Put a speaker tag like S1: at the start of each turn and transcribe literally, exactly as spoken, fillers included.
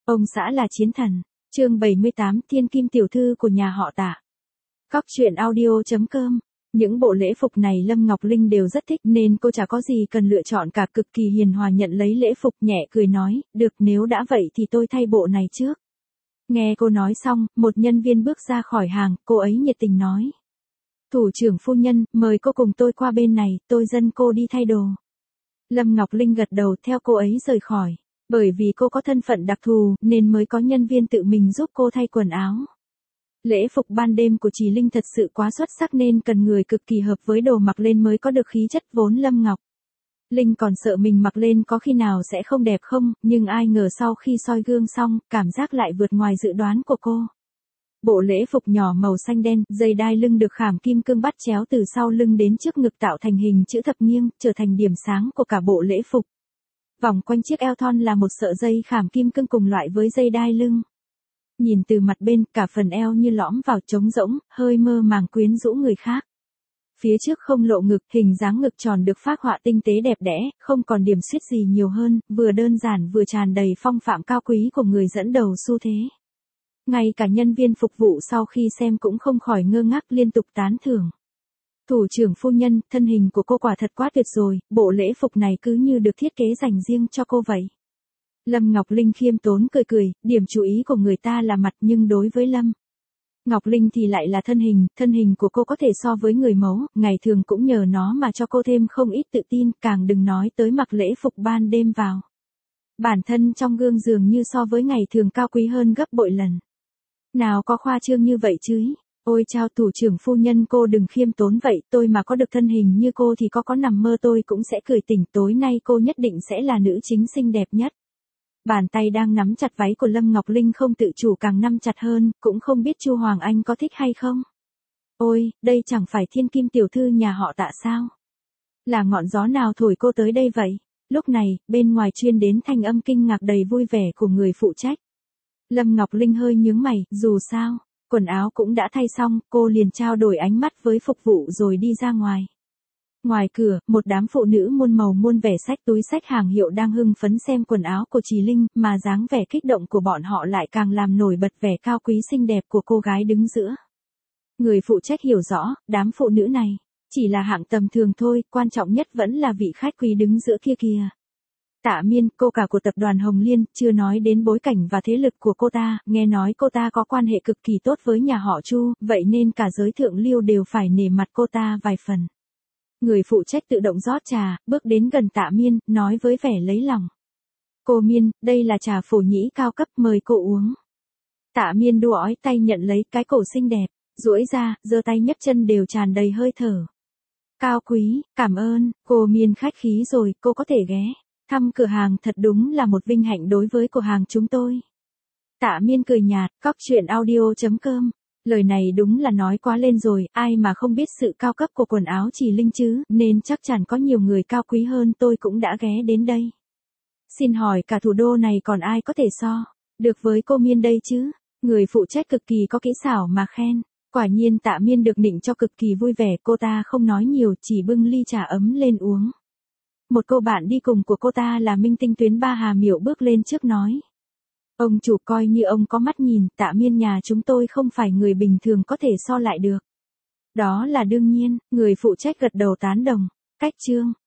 S1: Ông xã là chiến thần. Chương bảy mươi tám, Thiên Kim tiểu thư của nhà họ Tạ. Cóc truyện audio chấm com. Những bộ lễ phục này Lâm Ngọc Linh đều rất thích nên cô chả có gì cần lựa chọn cả, cực kỳ hiền hòa nhận lấy lễ phục, nhẹ cười nói, được, nếu đã vậy thì tôi thay bộ này trước. Nghe cô nói xong, một nhân viên bước ra khỏi hàng, cô ấy nhiệt tình nói. Thủ trưởng phu nhân, mời cô cùng tôi qua bên này, tôi dẫn cô đi thay đồ. Lâm Ngọc Linh gật đầu theo cô ấy rời khỏi. Bởi vì cô có thân phận đặc thù, nên mới có nhân viên tự mình giúp cô thay quần áo. Lễ phục ban đêm của Trì Linh thật sự quá xuất sắc nên cần người cực kỳ hợp với đồ mặc lên mới có được khí chất vốn Lâm Ngọc Linh còn sợ mình mặc lên có khi nào sẽ không đẹp không, nhưng ai ngờ sau khi soi gương xong, cảm giác lại vượt ngoài dự đoán của cô. Bộ lễ phục nhỏ màu xanh đen, dây đai lưng được khảm kim cương bắt chéo từ sau lưng đến trước ngực tạo thành hình chữ thập nghiêng, trở thành điểm sáng của cả bộ lễ phục. Vòng quanh chiếc eo thon là một sợi dây khảm kim cương cùng loại với dây đai lưng. Nhìn từ mặt bên, cả phần eo như lõm vào trống rỗng, hơi mơ màng quyến rũ người khác. Phía trước không lộ ngực, hình dáng ngực tròn được phác họa tinh tế đẹp đẽ, không còn điểm xuyết gì nhiều hơn, vừa đơn giản vừa tràn đầy phong phạm cao quý của người dẫn đầu xu thế. Ngay cả nhân viên phục vụ sau khi xem cũng không khỏi ngơ ngác liên tục tán thưởng. Thủ trưởng phu nhân, thân hình của cô quả thật quá tuyệt rồi, bộ lễ phục này cứ như được thiết kế dành riêng cho cô vậy. Lâm Ngọc Linh khiêm tốn cười cười, điểm chú ý của người ta là mặt nhưng đối với Lâm Ngọc Linh thì lại là thân hình, thân hình của cô có thể so với người mẫu, ngày thường cũng nhờ nó mà cho cô thêm không ít tự tin, càng đừng nói tới mặc lễ phục ban đêm vào. Bản thân trong gương dường như so với ngày thường cao quý hơn gấp bội lần. Nào có khoa trương như vậy chứ? Ôi chao, thủ trưởng phu nhân cô đừng khiêm tốn vậy, tôi mà có được thân hình như cô thì có có nằm mơ tôi cũng sẽ cười tỉnh, tối nay cô nhất định sẽ là nữ chính xinh đẹp nhất. Bàn tay đang nắm chặt váy của Lâm Ngọc Linh không tự chủ càng nắm chặt hơn, cũng không biết Chu Hoàng Anh có thích hay không. Ôi, đây chẳng phải Thiên Kim tiểu thư nhà họ Tạ sao? Là ngọn gió nào thổi cô tới đây vậy? Lúc này, bên ngoài truyền đến thanh âm kinh ngạc đầy vui vẻ của người phụ trách. Lâm Ngọc Linh hơi nhướng mày, dù sao, quần áo cũng đã thay xong, cô liền trao đổi ánh mắt với phục vụ rồi đi ra ngoài. Ngoài cửa, một đám phụ nữ muôn màu muôn vẻ xách túi xách hàng hiệu đang hưng phấn xem quần áo của Trì Linh, mà dáng vẻ kích động của bọn họ lại càng làm nổi bật vẻ cao quý xinh đẹp của cô gái đứng giữa. Người phụ trách hiểu rõ, đám phụ nữ này chỉ là hạng tầm thường thôi, quan trọng nhất vẫn là vị khách quý đứng giữa kia kìa. Tạ Miên, cô cả của tập đoàn Hồng Liên, chưa nói đến bối cảnh và thế lực của cô ta, nghe nói cô ta có quan hệ cực kỳ tốt với nhà họ Chu, vậy nên cả giới thượng lưu đều phải nể mặt cô ta vài phần. Người phụ trách tự động rót trà, bước đến gần Tạ Miên, nói với vẻ lấy lòng. Cô Miên, đây là trà phổ nhĩ cao cấp, mời cô uống. Tạ Miên đua ói tay nhận lấy cái cổ xinh đẹp, duỗi ra, giơ tay nhấc chân đều tràn đầy hơi thở. Cao quý, cảm ơn, cô Miên khách khí rồi, cô có thể ghé thăm cửa hàng, thật đúng là một vinh hạnh đối với cửa hàng chúng tôi. Tạ Miên cười nhạt, cóc truyện audio chấm com. Lời này đúng là nói quá lên rồi, ai mà không biết sự cao cấp của quần áo Trì Linh chứ, nên chắc chắn có nhiều người cao quý hơn tôi cũng đã ghé đến đây. Xin hỏi cả thủ đô này còn ai có thể so được với cô Miên đây chứ? Người phụ trách cực kỳ có kỹ xảo mà khen. Quả nhiên Tạ Miên được nịnh cho cực kỳ vui vẻ, cô ta không nói nhiều, chỉ bưng ly trà ấm lên uống. Một cô bạn đi cùng của cô ta là minh tinh Tuyến Ba Hà Miểu bước lên trước nói. Ông chủ, coi như ông có mắt nhìn, Tạ Miên nhà chúng tôi không phải người bình thường có thể so lại được. Đó là đương nhiên, người phụ trách gật đầu tán đồng. Cách chương